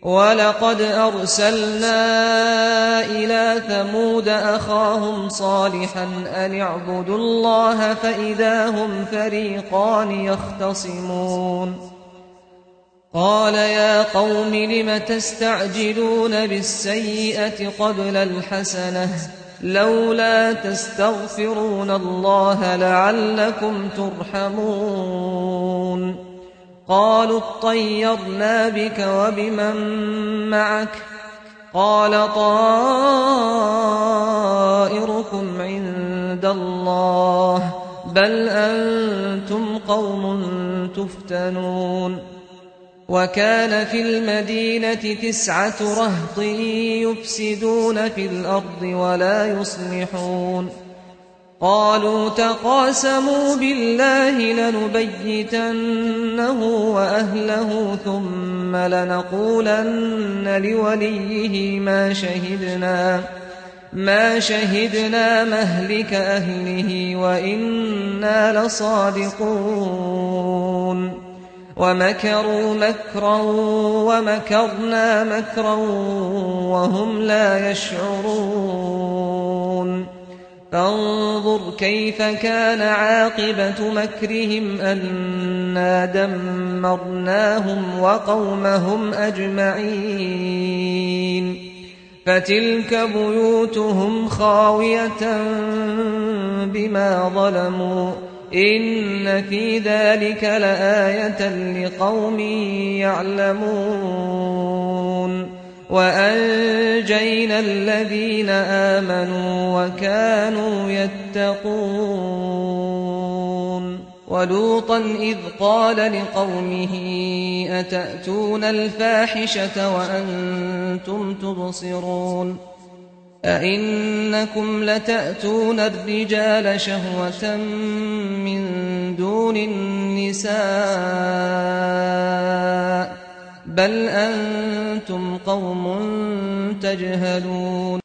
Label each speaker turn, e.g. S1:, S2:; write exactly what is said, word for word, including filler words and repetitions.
S1: وَلَقَدْ أَرْسَلْنَا إِلَىٰ ثَمُودَ أَخَاهُمْ صَالِحًا أَنِ اعْبُدُوا اللَّهَ فَإِذَا هُمْ فَرِيقَانِ يَخْتَصِمُونَ قَالَ يَا قَوْمِ لِمَ تَسْتَعْجِلُونَ بِالسَّيِّئَةِ قَبْلَ الْحَسَنَةِ ۖ لَوْلَا تَسْتَغْفِرُونَ اللَّهَ لَعَلَّكُمْ تُرْحَمُونَ قالوا اطَّيَّرْنَا بِكَ وَبِمَن مَّعَكَ ۚ قَالَ طَائِرُكُمْ عِندَ اللَّهِ ۖ بَلْ أَنتُمْ قَوْمٌ تُفْتَنُونَ وَكَانَ فِي الْمَدِينَةِ تِسْعَةُ رَهْطٍ يُفْسِدُونَ فِي الْأَرْضِ وَلَا يُصْلِحُونَ قَالُوا تَقَاسَمُوا بِاللَّهِ لَنُبَيِّتَنَّهُ وَأَهْلَهُ ثُمَّ لَنَقُولَنَّ لِوَلِيِّهِ مَا شَهِدْنَا مَا شَهِدْنَا مَهْلِكَ أَهْلِهِ وَإِنَّا لَصَادِقُونَ وَمَكَرُوا مَكْرًا وَمَكَرْنَا مَكْرًا وَهُمْ لَا يَشْعُرُونَ فانظُرْ كَيْفَ كَانَ عَاقِبَةُ مَكْرِهِمْ أَنَّا دَمَّرْنَاهُمْ وَقَوْمَهُمْ أَجْمَعِينَ فَتِلْكَ بُيُوتُهُمْ خَاوِيَةً بِمَا ظَلَمُوا ۗ إِنَّ فِي ذَلِكَ لَآيَةً لِقَوْمٍ يَعْلَمُونَ وَأَنجَيْنَا الَّذِينَ آمَنُوا وَكَانُوا يَتَّقُونَ وَلُوطًا إِذْ قَالَ لِقَوْمِهِ أَتَأْتُونَ الْفَاحِشَةَ وَأَنتُمْ تُبْصِرُونَ أَئِنَّكُمْ لَتَأْتُونَ الرِّجَالَ شَهْوَةً مِّن دُونِ النِّسَاءِ بَلْ أَنتُمْ قَوْمٌ تَجْهَلُونَ